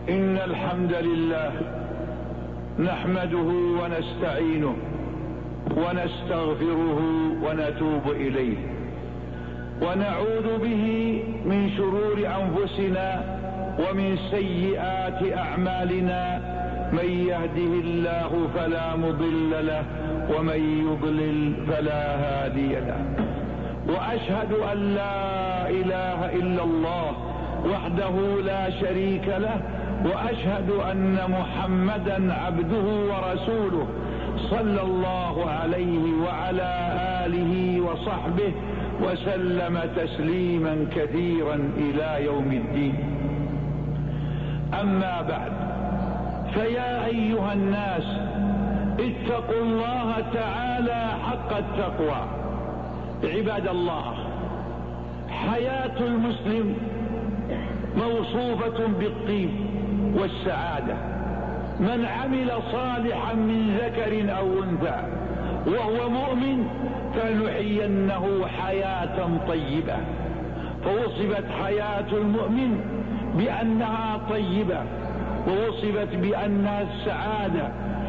إن الحمد لله نحمده ونستعينه ونستغفره ونتوب إليه، ونعوذ به من شرور أنفسنا ومن سيئات أعمالنا، من يهده الله فلا مضل له ومن يضلل فلا هادي له. وأشهد أن لا إله إلا الله وحده لا شريك له، وأشهد أن محمدا عبده ورسوله صلى الله عليه وعلى آله وصحبه وسلم تسليما كثيرا إلى يوم الدين. أما بعد، فيا أيها الناس اتقوا الله تعالى حق التقوى. عباد الله، حياة المسلم موصوفة بالطيب والسعادة. من عمل صالحا من ذكر أو أنثى وهو مؤمن فلنحيينه حياة طيبة. فوصفت حياة المؤمن بأنها طيبة، ووصفت بأنها السعادة.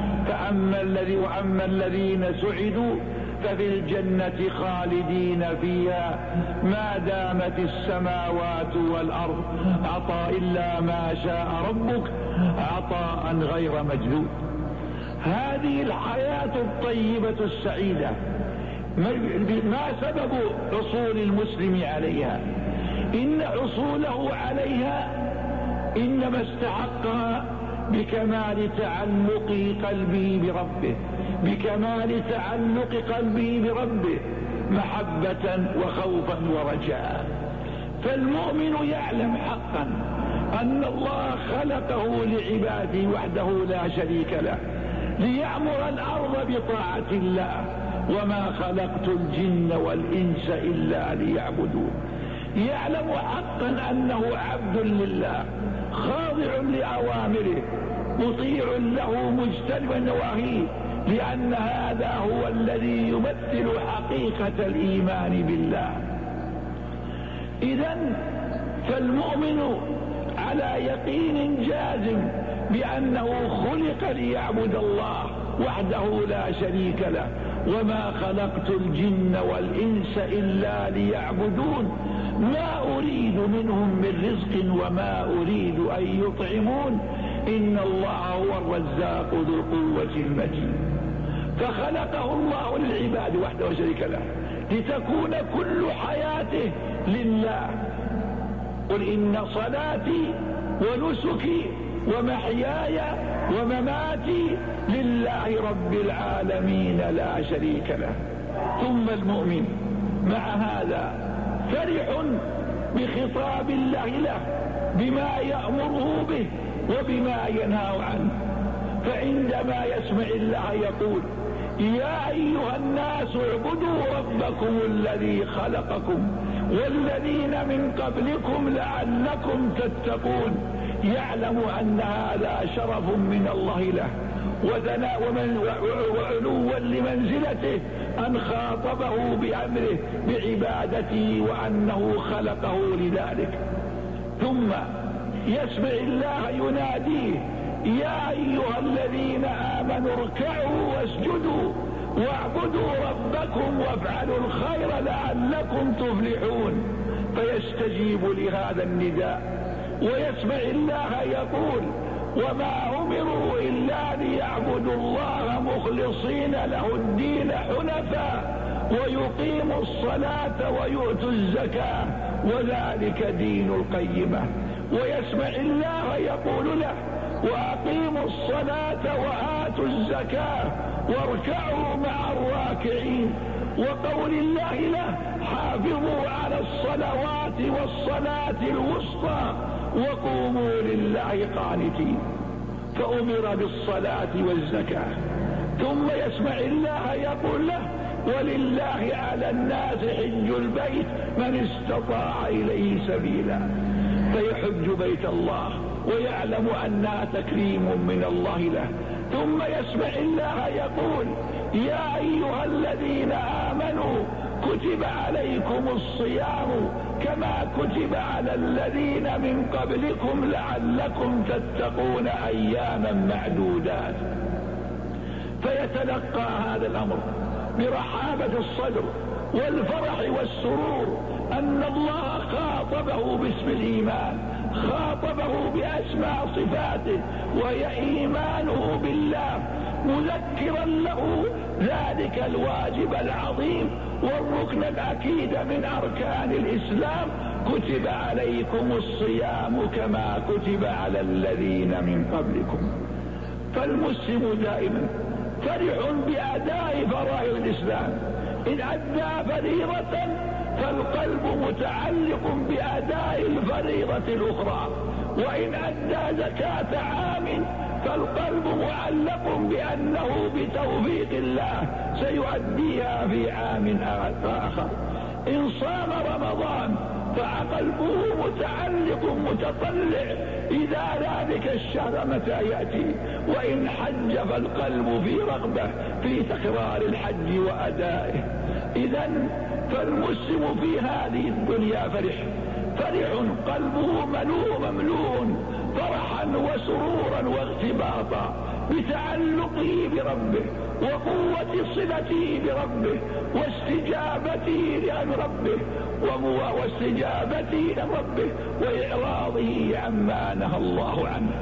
وأما الذين سعدوا ففي الجنة خالدين فيها ما دامت السماوات والأرض عطاء إلا ما شاء ربك عطاء غير مجذوذ. هذه الحياة الطيبة السعيدة ما سبب حصول المسلم عليها؟ إن حصوله عليها إنما استحقها بكمال تعلق قلبه بربه محبة وخوفا ورجاء. فالمؤمن يعلم حقا أن الله خلقه لعباده وحده لا شريك له، ليعمر الأرض بطاعة الله، وما خلقت الجن والإنس إلا ليعبدون. يعلم حقا أنه عبد لله خاضع لأوامره مطيع له مجتنب نواهيه، لأن هذا هو الذي يمثل حقيقة الإيمان بالله. إذن فالمؤمن على يقين جازم بأنه خلق ليعبد الله وحده لا شريك له، وما خلقت الجن والإنس إلا ليعبدون، ما أريد منهم من رزق وما أريد أن يطعمون، إن الله هو الرزاق ذو القوة المتين. فخلقه الله للعباد وحده لا شريك له، لتكون كل حياته لله. قل إن صلاتي ونسكي ومحياي ومماتي لله رب العالمين لا شريك له. ثم المؤمن مع هذا فرح بخطاب الله له بما يأمره به وبما ينهى عنه. فعندما يسمع الله يقول: يا أيها الناس اعبدوا ربكم الذي خلقكم والذين من قبلكم لعلكم تتقون، يعلم أن هذا شرف من الله له وعلوا لمنزلته أن خاطبه بأمره بعبادته وأنه خلقه لذلك. ثم يسمع الله يناديه: يا أيها الذين آمنوا اركعوا واسجدوا واعبدوا ربكم وافعلوا الخير لعلكم تفلحون. فيستجيب لهذا النداء ويسمع الله يقول: وما أمروا إلا ليعبدوا الله مخلصين له الدين حنفاء ويقيموا الصلاة ويؤتوا الزكاة وذلك دين القيمة. ويسمع الله يقول له: وأقيموا الصلاة وآتوا الزكاة واركعوا مع الراكعين. وقول الله له: حافظوا على الصلوات والصلاة الوسطى وقوموا لله قانتين. فأمر بالصلاة والزكاة. ثم يسمع الله يقول له: ولله على الناس حج البيت من استطاع إليه سبيلا. فيحج بيت الله ويعلم أنها تكريم من الله له. ثم يسمع الله يقول: يا أيها الذين آمنوا كتب عليكم الصيام كما كتب على الذين من قبلكم لعلكم تتقون أياما معدودات. فيتلقى هذا الأمر برحابة الصدر والفرح والسرور أن الله خاطبه باسم الإيمان، خاطبه بأسماء صفاته وهي إيمانه بالله، مذكرا له ذلك الواجب العظيم والركن الأكيد من أركان الإسلام: كتب عليكم الصيام كما كتب على الذين من قبلكم. فالمسلم دائما فرح بأداء فرائض الإسلام، إن أدى فريضة فالقلب متعلق بأداء الفريضة الأخرى، وإن أدى زكاة عام فالقلب معلق بأنه بتوفيق الله سيؤديها في عام آخر. إن صام رمضان فقلبه متعلق متطلع إذا ذلك الشهر متى يأتي، وإن حج فالقلب في رغبة في تكرار الحج وأدائه. إذن فالمسلم في هذه الدنيا فرح قلبه مملوء فرحا وسرورا واغتباطا بتعلقه بربه وقوة صلته بربه واستجابته لربه وإعراضه عما نهى الله عنه.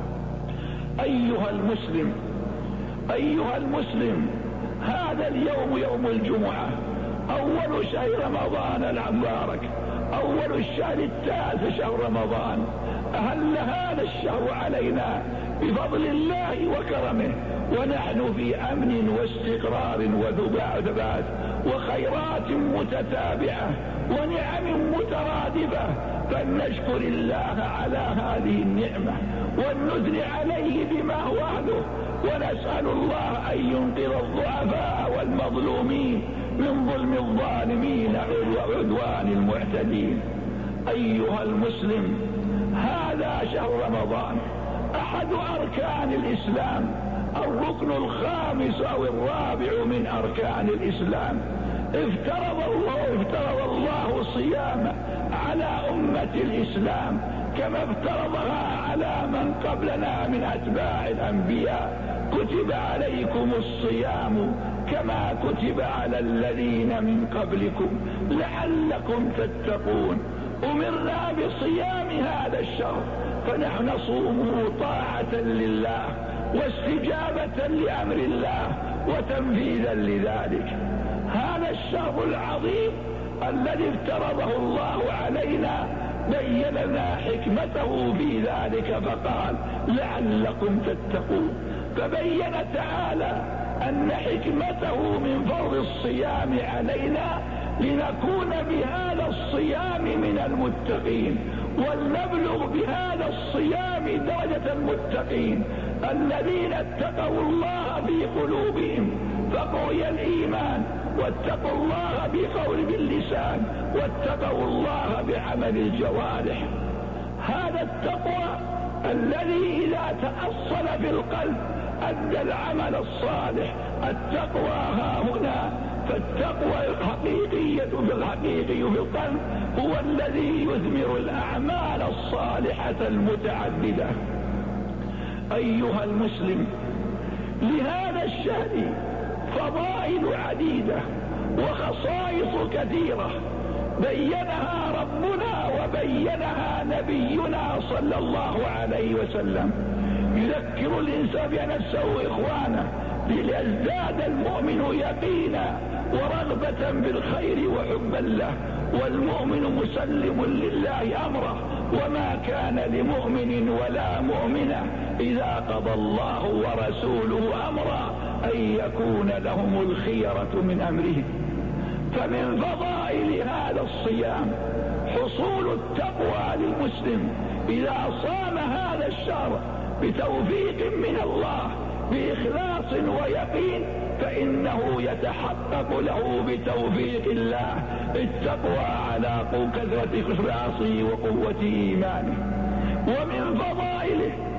أيها المسلم، هذا اليوم يوم الجمعة، أول شهر رمضان المبارك، أول الشهر 9 شهر رمضان. أهل هذا الشهر علينا بفضل الله وكرمه، ونحن في أمن واستقرار وثبات وخيرات متتابعة ونعم مترادفة، فلنشكر الله على هذه النعمة ونثني عليه بما هو أهله، ونسأل الله أن ينقذ الضعفاء والمظلومين من ظلم الظالمين وعدوان المعتدين. أيها المسلم، هذا شهر رمضان أحد أركان الإسلام، الركن الخامس أو الرابع من أركان الإسلام. افترض الله الصيام على أمة الإسلام كما افترضها على من قبلنا من أتباع الأنبياء: كتب عليكم الصيام كما كتب على الذين من قبلكم لعلكم تتقون. أمرنا بصيام هذا الشهر فنحن نصومه طاعة لله واستجابة لأمر الله وتنفيذا لذلك. هذا الشهر العظيم الذي افترضه الله علينا بين لنا حكمته في ذلك فقال: لعلكم تتقون. فبين تعالى أن حكمته من فرض الصيام علينا لنكون بهذا الصيام من المتقين، ولنبلغ بهذا الصيام درجة المتقين الذين اتقوا الله في قلوبهم فقوي الإيمان، واتقوا الله بقول باللسان، واتقوا الله بعمل الجوارح. هذا التقوى الذي إذا تأصل في القلب أدى العمل الصالح. التقوى ها هنا، فالتقوى الحقيقي في القلب هو الذي يثمر الأعمال الصالحة المتعددة. أيها المسلم، لهذا الشهر فضائل عديدة وخصائص كثيرة بينها ربنا وبينها نبينا صلى الله عليه وسلم. يذكر الإنسان بنفسه إخوانه ليزداد المؤمن يقينا ورغبة بالخير وحبا له، والمؤمن مسلم لله أمره، وما كان لمؤمن ولا مؤمنة إذا قضى الله ورسوله أمرا أن يكون لهم الخيرة من أمرهم. فمن فضائل هذا الصيام حصول التقوى للمسلم إذا صام هذا الشهر بتوفيق من الله بإخلاص ويقين، فإنه يتحقق له بتوفيق الله التقوى على كثرة إخلاصه وقوة إيمانه. ومن فضائله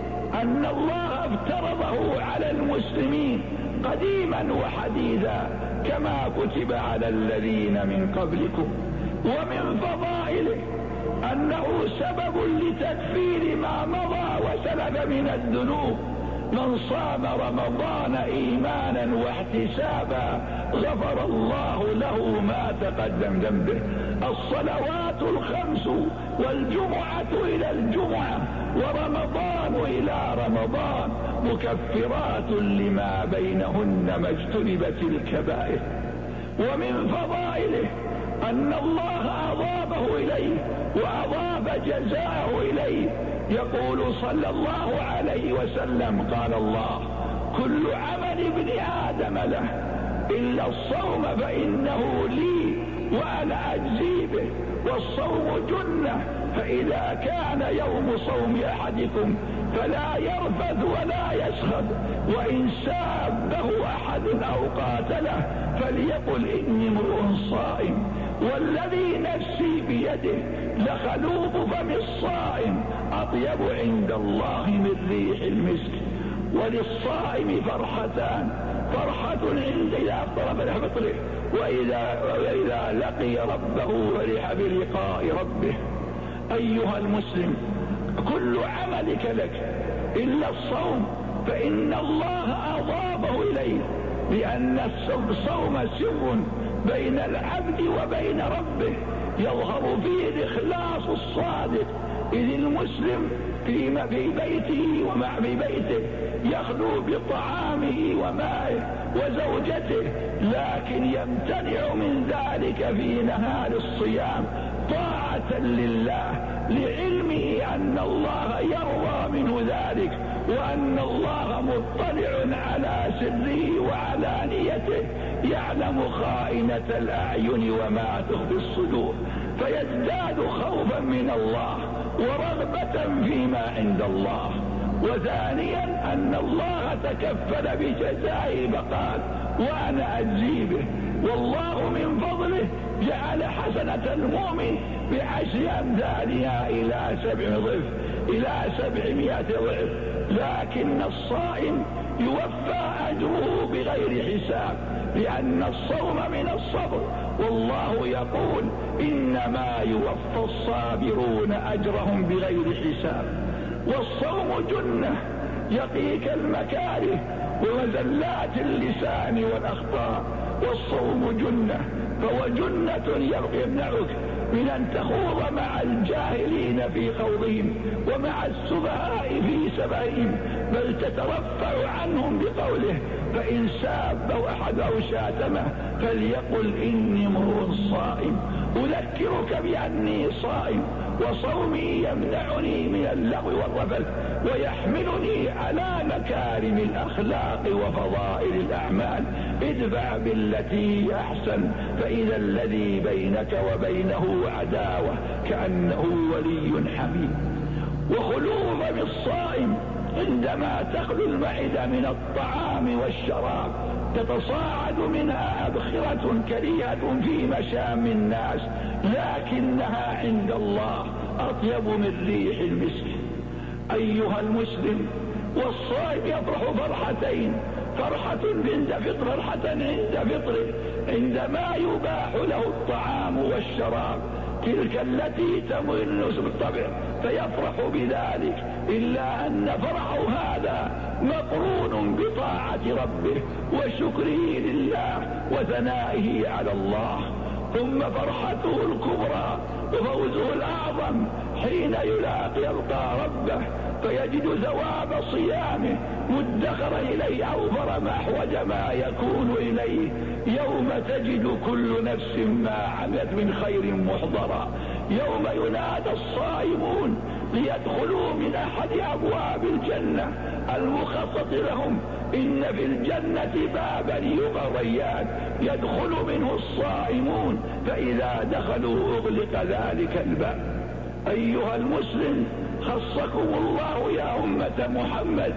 أن الله افترضه على المسلمين قديما وحديثا كما كتب على الذين من قبلكم. ومن فضائله أنه سبب لتكفير ما مضى وسلب من الذنوب. من صام رمضان إيمانا واحتسابا غفر الله له ما تقدم ذنبه. الصلوات الخمس والجمعة إلى الجمعة ورمضان إلى رمضان مكفرات لما بينهن ما اجتنبت الكبائر. ومن فضائله أن الله أضافه إليه وأضاف جزاءه إليه. يقول صلى الله عليه وسلم قال الله: كل عمل ابن آدم له إلا الصوم فإنه لي وأنا أجزي به، والصوم جنة، فإذا كان يوم صوم أحدكم فلا يرفث ولا يسخط، وإن سابه أحد أو قاتله فليقل إني امرؤ صائم، والذي نفسي بيده لخلوق فم الصائم أطيب عند الله من ريح المسك. وللصائم فرحتان: فرحة عند إذا أفطر فرح بفطره، وإذا لقي ربه فرح بلقاء ربه. أيها المسلم، كل عملك لك إلا الصوم فإن الله أضافه إليه، لأن الصوم سر بين العبد وبين ربه يظهر فيه الإخلاص الصادق. إذ المسلم في بيته ومع بيته يخلو بطعامه ومائه وزوجته، لكن يمتنع من ذلك في نهار الصيام طاعة لله، لعلمه أن الله يرضى منه ذلك، وأن الله مطلع على سره وعلانيته، يعلم خائنة الأعين وما تخفي الصدور، فيزداد خوفا من الله ورغبة فيما عند الله. وثانيا أن الله تكفل بجزائه فقال: وأنا أجزي به. والله من فضله جعل حسنة المؤمن ب10 أمثالها إلى 7 ضعف، إلى 700 ضعف. لكن الصائم يوفى أجره بغير حساب، لأن الصوم من الصبر، والله يقول: إنما يوفى الصابرون أجرهم بغير حساب. والصوم جنة يقيك المكاره ومزلات اللسان والأخطاء. والصوم جنة، فهو جنة يمنعك من أن تخوض مع الجاهلين في خوضهم ومع السفهاء في سبائهم، بل تترفع عنهم بقوله: فإن سابه أحد أو شاتمه فليقل إني امرؤ صائم، أذكرك بأني صائم، وصومي يمنعني من اللغو والرفث ويحملني على مكارم الأخلاق وفضائل الأعمال. ادفع بالتي هي أحسن، فإذا الذي بينك وبينه عداوة كأنه ولي حميم. وخلو فم الصائم عندما تخلو المعدة من الطعام والشراب تتصاعد منها أبخرة كريهة في مشام الناس، لكنها عند الله أطيب من ريح المسك. أيها المسلم، والصائم يفرح فرحتين: فرحة عند فطر، فرحة عند فطره عندما يباح له الطعام والشراب، تلك التي تمل بالطبع فيفرح بذلك، إلا أن فرحه هذا مقرون بطاعة ربه وشكره لله وثنائه على الله. ثم فرحته الكبرى وفوزه الأعظم حين يلقى ربه فيجد ثواب صيامه مدخر إليه أوفر ما أحوج ما يكون إليه يوم تجد كل نفس ما عملت من خير محضرا، يوم ينادى الصائمون ليدخلوا من أحد أبواب الجنة المخصص لهم. إن في الجنة بابا يقى ريان يدخل منه الصائمون، فإذا دخلوا أغلق ذلك الباب. أيها المسلم، خصكم الله يا أمة محمد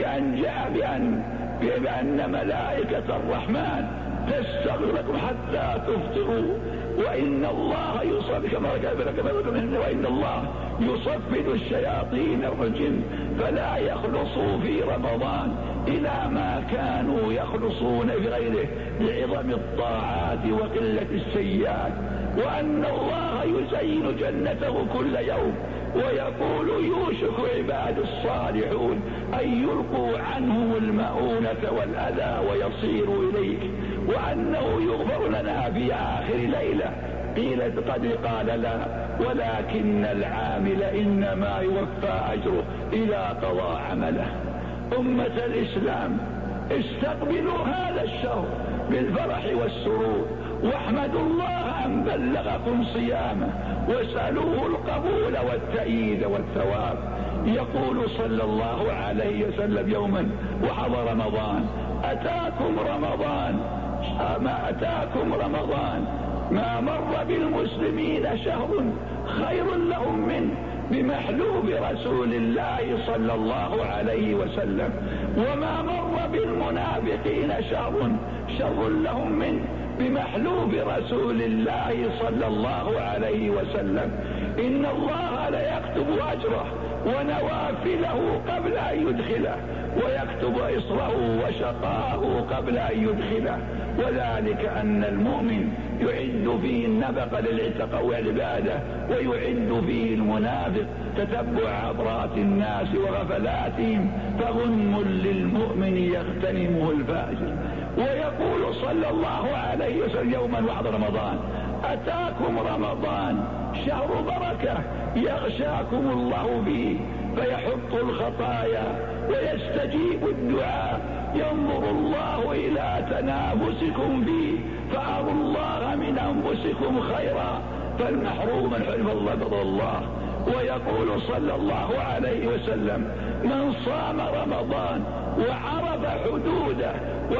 بأن ملائكة الرحمن تستغفر لكم حتى تفطروا، وإن الله يصفد كما وإن الله يصفد الشياطين والجن فلا يخلصوا في رمضان إلى ما كانوا يخلصون في غيره لعظم الطاعات وقلة السيئات، وأن الله يزين جنته كل يوم، ويقول يوشك عباد الصالحون أن يلقوا عنهم المؤونة والأذى ويصيروا إليك، وأنه يغفر لنا في آخر ليلة. قيل قد قال لا، ولكن العامل إنما يوفى أجره إذا قضى عمله. أمة الإسلام، استقبلوا هذا الشهر بالفرح والسرور، واحمدوا الله أن بلغكم صيامه، واسألوه القبول والتأييد والثواب. يقول صلى الله عليه وسلم يوما وحضر رمضان: أتاكم رمضان، ما أتاكم رمضان ما مر بالمسلمين شهر خير لهم منه بمحلوب رسول الله صلى الله عليه وسلم، وما مر بالمنافقين شهر شر لهم منه بمحلوب رسول الله صلى الله عليه وسلم. إن الله ليكتب أجره ونوافله قبل أن يدخله، ويكتب إصره وشقاه قبل أن يدخله، وذلك أن المؤمن يعد فيه النفق للعتق والعبادة، ويعد فيه المنافق تتبع عبرات الناس وغفلاتهم، فغنم للمؤمن يغتنمه الفاجر. ويقول صلى الله عليه وسلم يوما وحضر رمضان: أتاكم رمضان شهر بركة يغشاكم الله به، فيحط الخطايا ويستجيب الدعاء، ينظر الله إلى تنافسكم فيه، فأروا الله من أنفسكم خيرا، فالمحروم من حرم الله فضل الله. ويقول صلى الله عليه وسلم: من صام رمضان وعرف حدوده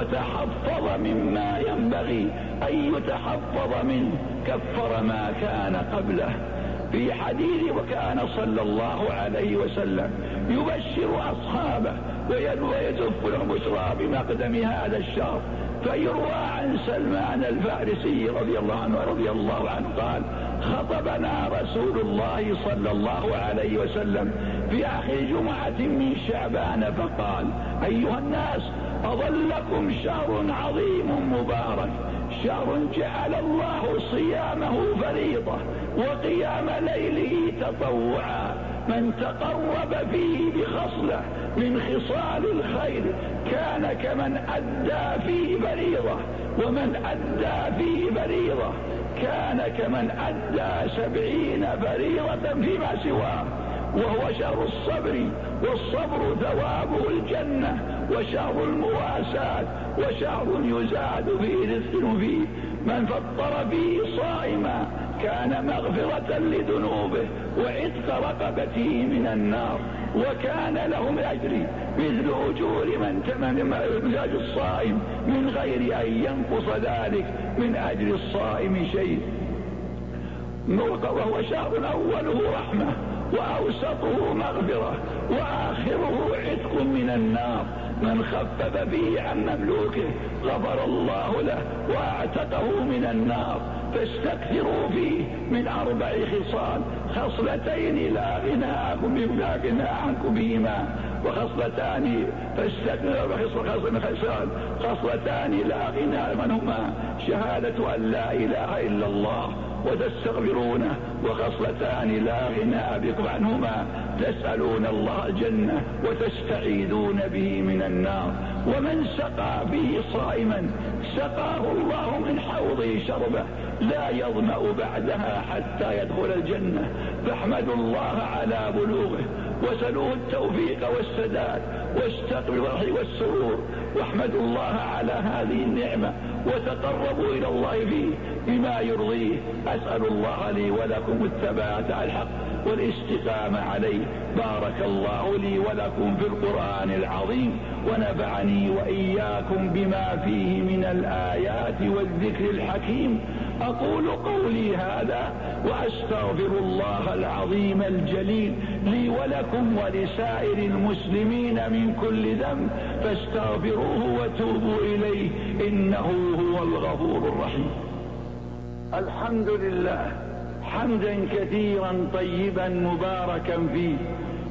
وتحفظ مما ينبغي أن يتحفظ منه كفر ما كان قبله. في حديث: وكان صلى الله عليه وسلم يبشر أصحابه ويزف لهم بشرى بمقدم هذا الشهر. فيروى عن سلمان الفارسي رضي الله عنه قال: خطبنا رسول الله صلى الله عليه وسلم في آخر جمعة من شعبان فقال: أيها الناس، أظلكم شهر عظيم مبارك، شهر جعل الله صيامه فريضة وقيام ليله تطوعا، من تقرب فيه بخصلة من خصال الخير كان كمن أدى فيه فريضة، ومن أدى فيه فريضة كان كمن أدى 70 فريضة فيما سواه. وهو شهر الصبر، والصبر ثوابه الجنة، وشهر المواساة، وشهر يزاد فيه رزق فيه. من فطر فيه صائما كان مغفرة لذنوبه وعتق رقبته من النار، وكان له من أجر مثل أجور من تمم مزاج الصائم من غير أن ينقص ذلك من أجر الصائم شيء. وهو شهر أوله رحمة، وأوسطه مغفرة، وآخره عتق من النار. من خفف فيه عن مملوكه غفر الله له واعتقه من النار. فاستكثروا فيه من 4 خصال: خصلتين لا غنى عنكم بهما، وخصلتان خصلتان لا غنى عنهما: شهادة أن لا إله إلا الله وتستغفرونه، وخصلتان لا غنى بكم عنهما: تسألون الله الجنة وتستعيذون به من النار. ومن سقى به صائما سقاه الله من حوضه شربه لا يظمأ بعدها حتى يدخل الجنة. فاحمدوا الله على بلوغه، وسلوه التوفيق والسداد، واستقبلوا الفرح والسرور، واحمدوا الله على هذه النعمة، وتقربوا إلى الله فيه بما يرضيه. أسأل الله لي ولكم الثبات على الحق والاستقامة عليه. بارك الله لي ولكم في القرآن العظيم، ونفعني وإياكم بما فيه من الآيات والذكر الحكيم. أقول قولي هذا وأستغفر الله العظيم الجليل لي ولكم ولسائر المسلمين من كل ذنب، فاستغفروه وتوبوا إليه إنه هو الغفور الرحيم. الحمد لله حمدا كثيرا طيبا مباركا فيه،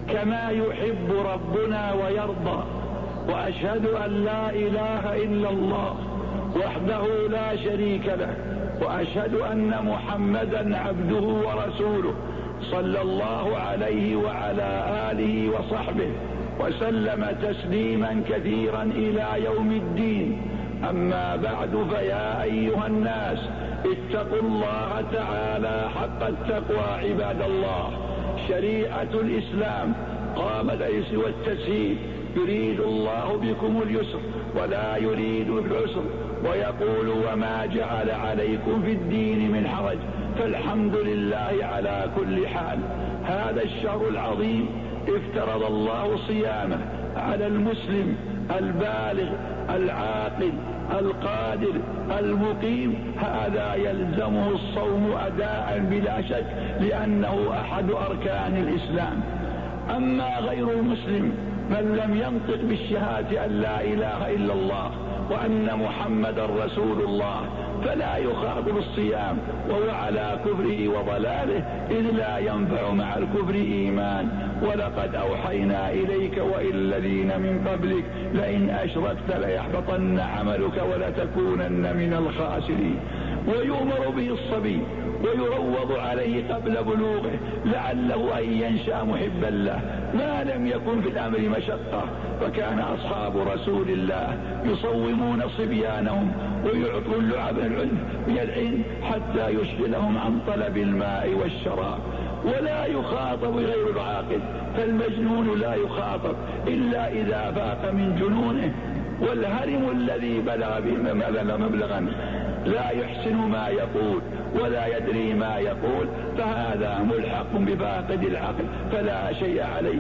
كما يحب ربنا ويرضى، وأشهد أن لا إله إلا الله وحده لا شريك له، وأشهد أن محمدا عبده ورسوله صلى الله عليه وعلى آله وصحبه وسلم تسليما كثيرا إلى يوم الدين. أما بعد، فيا أيها الناس اتقوا الله تعالى حق التقوى عباد الله. شريعة الإسلام قامت والتسهيل، يريد الله بكم اليسر ولا يريد العسر، ويقول وما جعل عليكم في الدين من حرج، فالحمد لله على كل حال. هذا الشهر العظيم افترض الله صيامه على المسلم البالغ العاقل القادر المقيم، هذا يلزمه الصوم أداء بلا شك، لأنه أحد أركان الإسلام. أما غير المسلم من لم ينطق بالشهادة أن لا إله إلا الله وأن محمد رسول الله فلا يخاطب الصيام وهو على كفره وضلاله، إذ لا ينفع مع الكفر إيمان. ولقد أوحينا إليك وإلى الذين من قبلك لئن أشركت ليحبطن عملك ولتكونن من الخاسرين. ويؤمر به الصبي ويروض عليه قبل بلوغه لعله أن ينشأ محبا له، ما لم يكن في الأمر مشقة. فكان أصحاب رسول الله يصومون صبيانهم ويعطون اللعب العلم من العلم حتى يشغلهم عن طلب الماء والشراب. ولا يخاطب غير العاقل، فالمجنون لا يخاطب إلا إذا فاق من جنونه. والهرم الذي بلغ مبلغا لا يحسن ما يقول ولا يدري ما يقول، فهذا ملحق بفاقد العقل فلا شيء عليه.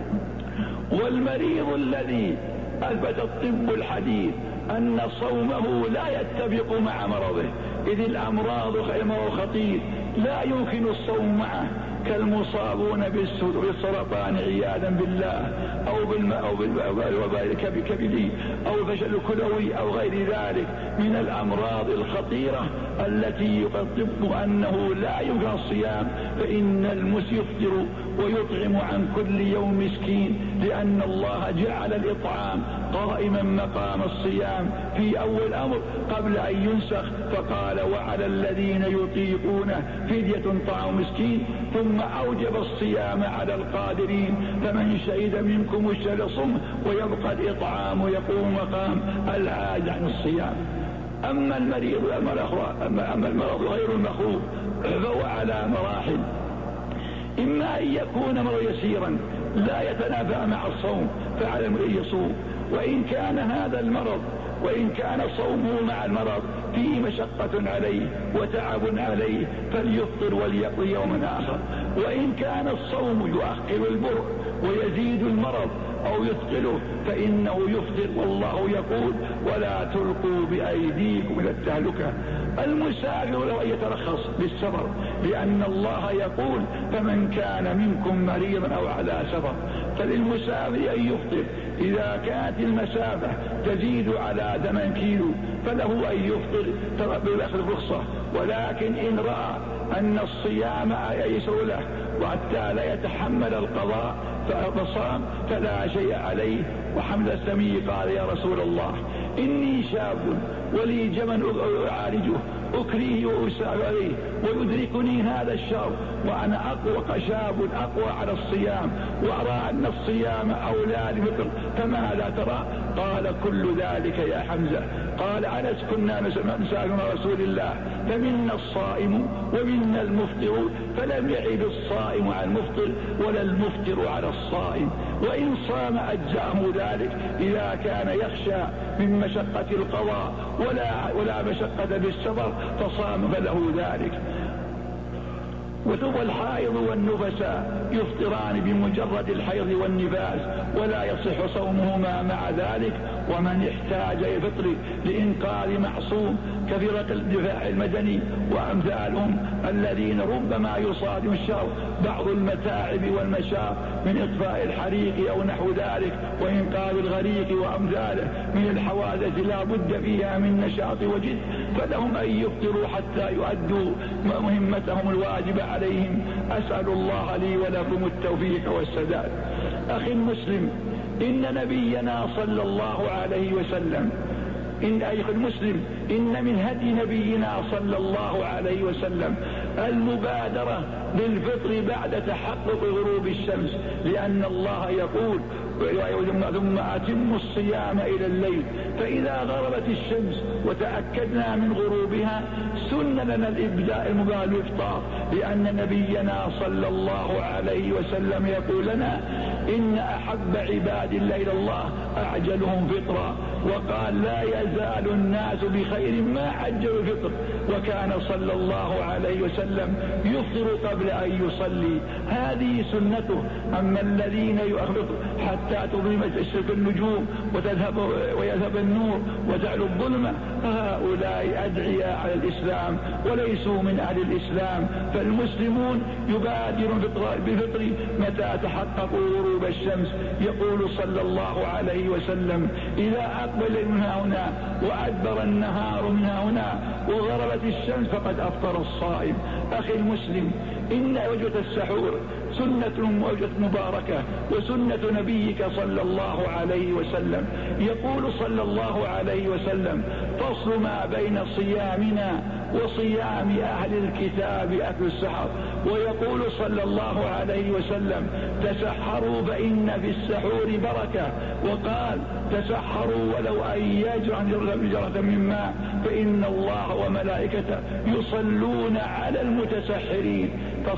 والمريض الذي أثبت الطب الحديث أن صومه لا يتفق مع مرضه، إذ الأمراض خطير لا يمكن الصوم معه، كالمصابون بالسرطان عياذا بالله أو بالوباء الكبدي أو فشل كلوي أو غير ذلك من الأمراض الخطيرة التي يطب أنه لا يمكن الصيام، فإن المسلم يفطر ويطعم عن كل يوم مسكين، لأن الله جعل الإطعام قائما مقام الصيام في أول أمر قبل أن ينسخ، فقال وعلى الذين يطيقونه فدية طعام مسكين، ثم أوجب الصيام على القادرين، فمن شهد منكم الشهر صم، ويبقى الإطعام يقوم مقام العاج عن الصيام. أما المرض غير المخوف فهو على مراحل، إما أن يكون مرض يسيرا لا يتنافى مع الصوم فعلى المرء يصوم، وإن كان هذا المرض وإن كان صومه مع المرض فيه مشقة عليه وتعب عليه فليفطر وليقضي يوما آخر. وإن كان الصوم يؤخر البرء ويزيد المرض أو يثقله فإنه يفطر، والله يقول ولا تلقوا بأيديكم إلى التهلكة. المسافر لو يترخص بالسفر، لأن الله يقول فمن كان منكم مريضا أو على سفر، فللمسافر أن يفطر إذا كانت المسافة تزيد على 8 كيلو فله أن يفطر بأخذ رخصة. ولكن إن رأى أن الصيام أيسر له وحتى لا يتحمل القضاء فصام فلا شيء عليه. وحمد السمي قال يا رسول الله إني شاب ولي جمل أعالجه أكريه وأساء عليه ويدركني هذا الشر وأنا شاب أقوى على الصيام وأرى أن الصيام أولى لفطر، فماذا ترى؟ قال كل ذلك يا حمزة. قال أنس كنا نسأل رسول الله فمنا الصائم ومنا المفطر، فلم يعب الصائم على المفطر ولا المفطر على الصائم، وإن صام أجزاه ذلك إذا كان يخشى من مشقة القضاء ولا مشقة بالسفر فصام فله ذلك. وثم الحائض والنفساء يفطران بمجرد الحيض والنفاس ولا يصح صومهما مع ذلك. ومن احتاج الفطر لإنقاذ معصوم كفرق الدفاع المدني وأمثالهم الذين ربما يصادم الشر بعض المتاعب والمشاق من إطفاء الحريق أو نحو ذلك وإنقاذ الغريق وأمثاله من الحوادث لا بد فيها من نشاط وجد، فلهم أن يفطروا حتى يؤدوا مهمتهم الواجبة عليهم. أسأل الله لي ولكم التوفيق والسداد. أخي المسلم، إن نبينا صلى الله عليه وسلم أيها المسلم، إن من هدي نبينا صلى الله عليه وسلم المبادرة بالفطر بعد تحقق غروب الشمس، لأن الله يقول ثم أتموا الصيام إلى الليل، فإذا غربت الشمس وتأكدنا من غروبها سن لنا المبادرة بالإفطار، لأن نبينا صلى الله عليه وسلم يقول لنا إن أحب عباد الله إلى الله أعجلهم فطرا، وقال لا يزال الناس بخير ما عجلوا الفطر، وكان صلى الله عليه وسلم يفطر قبل أن يصلي، هذه سنته. أما الذين يؤخرون حتى تظلم تشرق النجوم ويذهب النور وتعلو الظلمة، فهؤلاء أدعياء على الإسلام وليسوا من أهل الإسلام. فالمسلمون يبادرون بالفطر متى تحققوا غروب الشمس. يقول صلى الله عليه وسلم إذا أقبل من هنا وأدبر النهار من هنا وغربت الشمس فقد أفطر الصائم. أخي المسلم، إن وجبة السحور سنة وجبة مباركة وسنة نبيك صلى الله عليه وسلم. يقول صلى الله عليه وسلم فصل ما بين صيامنا وصيام أهل الكتاب أكل السحر. ويقول صلى الله عليه وسلم تسحروا فإن في السحور بركة، وقال تسحروا ولو أن يجرى جرة من ماء فإن الله وملائكته يصلون على المتسحرين.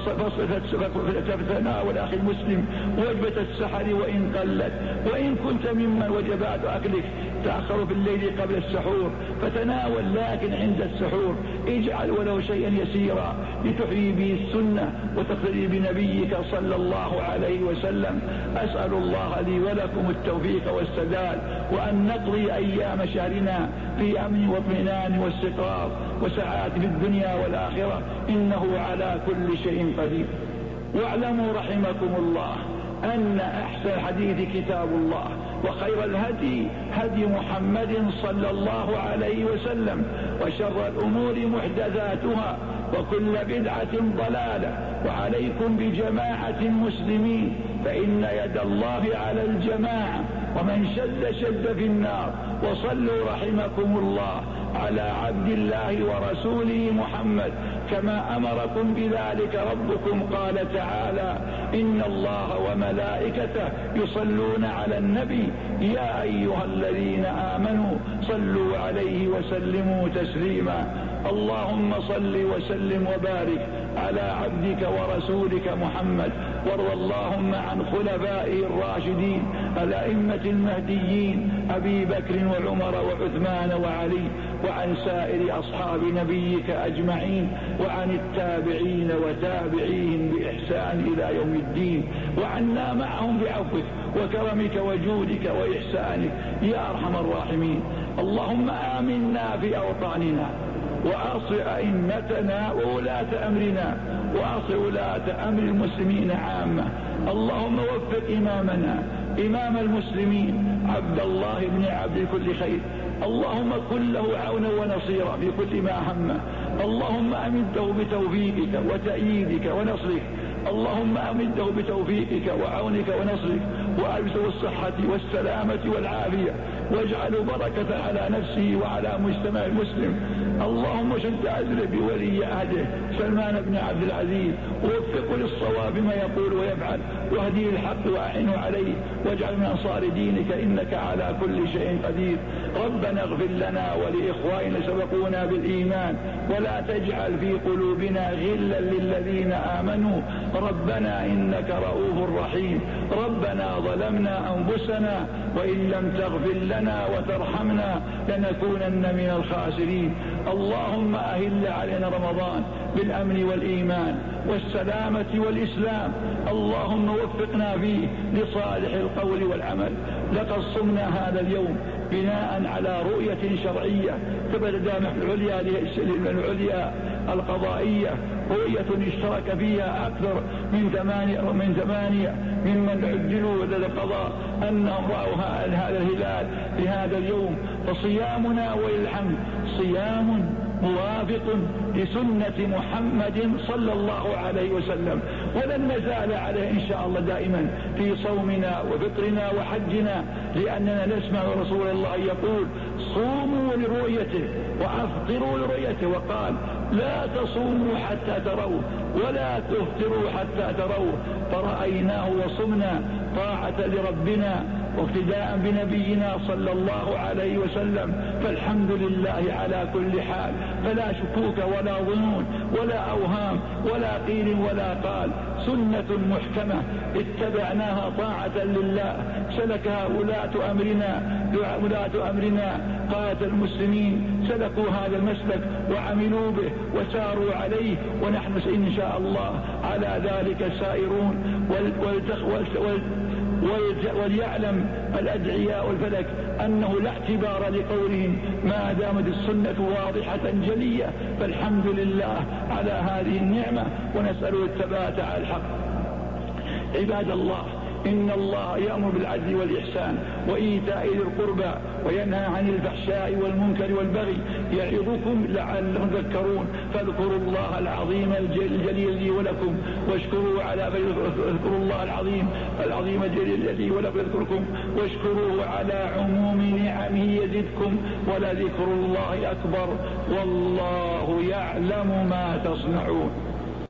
فتناول أخي المسلم وجبة السحر وإن قلت، وإن كنت ممن وجبات أكلك تأخر في الليل قبل السحور فتناول، لكن عند السحور اجعل ولو شيئا يسيرا لتحيي به السنة وتقتدي بنبيك صلى الله عليه وسلم. أسأل الله لي ولكم التوفيق والسداد، وأن نقضي أيام شهرنا في أمن واطمئنان واستقرار وسعادة في الدنيا والآخرة، إنه على كل شيء قدير. واعلموا رحمكم الله أن أحسن الحديث كتاب الله، وخير الهدي هدي محمد صلى الله عليه وسلم، وشر الأمور محدثاتها وكل بدعة ضلالة. وعليكم بجماعة المسلمين فإن يد الله على الجماعة، ومن شد في النار. وصلوا رحمكم الله على عبد الله ورسوله محمد كما أمركم بذلك ربكم. قال تعالى إن الله وملائكته يصلون على النبي يا أيها الذين آمنوا صلوا عليه وسلموا تسليما. اللهم صل وسلم وبارك على عبدك ورسولك محمد، وارض اللهم عن خلفائه الراشدين الأئمة المهديين أبي بكر وعمر وعثمان وعلي، وعن سائر أصحاب نبيك أجمعين، وعن التابعين وتابعيهم بإحسان إلى يوم الدين، وعنا معهم بعفوك وكرمك وجودك وإحسانك يا أرحم الراحمين. اللهم آمنا في أوطاننا، وأصل أئمتنا وولاة أمرنا، وأصل ولاة أمر المسلمين عامة. اللهم وفق إمامنا إمام المسلمين عبد الله بن عبد كل خير، اللهم كن له عونا ونصيرا في كل ما همه. اللهم أمده بتوفيقك وتأييدك ونصرك، اللهم أمده بتوفيقك وعونك ونصرك، وألبسه الصحة والسلامة والعافية، واجعله بركة على نفسه وعلى مجتمع المسلم. اللهم شد أزر بولي عهده سلمان بن عبد العزيز، ووفقه للصواب ما يقول ويفعل، واهديه الحق وأعنه عليه، واجعل من أنصار دينك إنك على كل شيء قدير. ربنا اغفر لنا ولإخواننا سبقونا بالإيمان، ولا تجعل في قلوبنا غلا للذين آمنوا ربنا إنك رؤوف رحيم. ربنا ظلمنا أنفسنا وإن لم تغفر لنا وترحمنا لنكونن من الخاسرين. اللهم أهل علينا رمضان بالأمن والإيمان والسلامة والإسلام. اللهم وفقنا فيه لصالح القول والعمل. لقد صمنا هذا اليوم بناء على رؤية شرعية تبدأ العليا القضائية، رؤية اشترك فيها أكثر من ثمانية ممن عجلوا لدى القضاء أنهم رأوا هذا الهلال في هذا اليوم. فصيامنا وللحمد صيام موافق لسنة محمد صلى الله عليه وسلم، ولن نزال عليه إن شاء الله دائما في صومنا وفطرنا وحجنا، لأننا نسمع رسول الله يقول صوموا لرؤيته وأفطروا لرؤيته، وقال لا تصوموا حتى تروه ولا تفطروا حتى تروه، فرأيناه وصمنا طاعة لربنا واقتداء بنبينا صلى الله عليه وسلم، فالحمد لله على كل حال، فلا شكوك ولا ظنون ولا أوهام ولا قيل ولا قال، سنة محكمة اتبعناها طاعة لله، سلكها ولاة أمرنا قادة المسلمين، سلكوا هذا المسلك وعملوا به وساروا عليه، ونحن إن شاء الله على ذلك سائرون. وليعلم الأدعياء والفلك أنه لا اعتبار لقولهم ما دامت السنة واضحة جلية، فالحمد لله على هذه النعمة، ونسأله الثبات على الحق. عباد الله، إن الله يأمر بالعدل والإحسان وإيتاء ذي القربى وينهى عن الفحشاء والمنكر والبغي، يعظكم لعلكم تذكرون، فاذكروا الله العظيم الجليل لي ولكم واشكروا اذكروا الله العظيم الجليل لي ولكم يذكركم واشكروه على عموم نعمه يزدكم، ولذكر الله أكبر، والله يعلم ما تصنعون.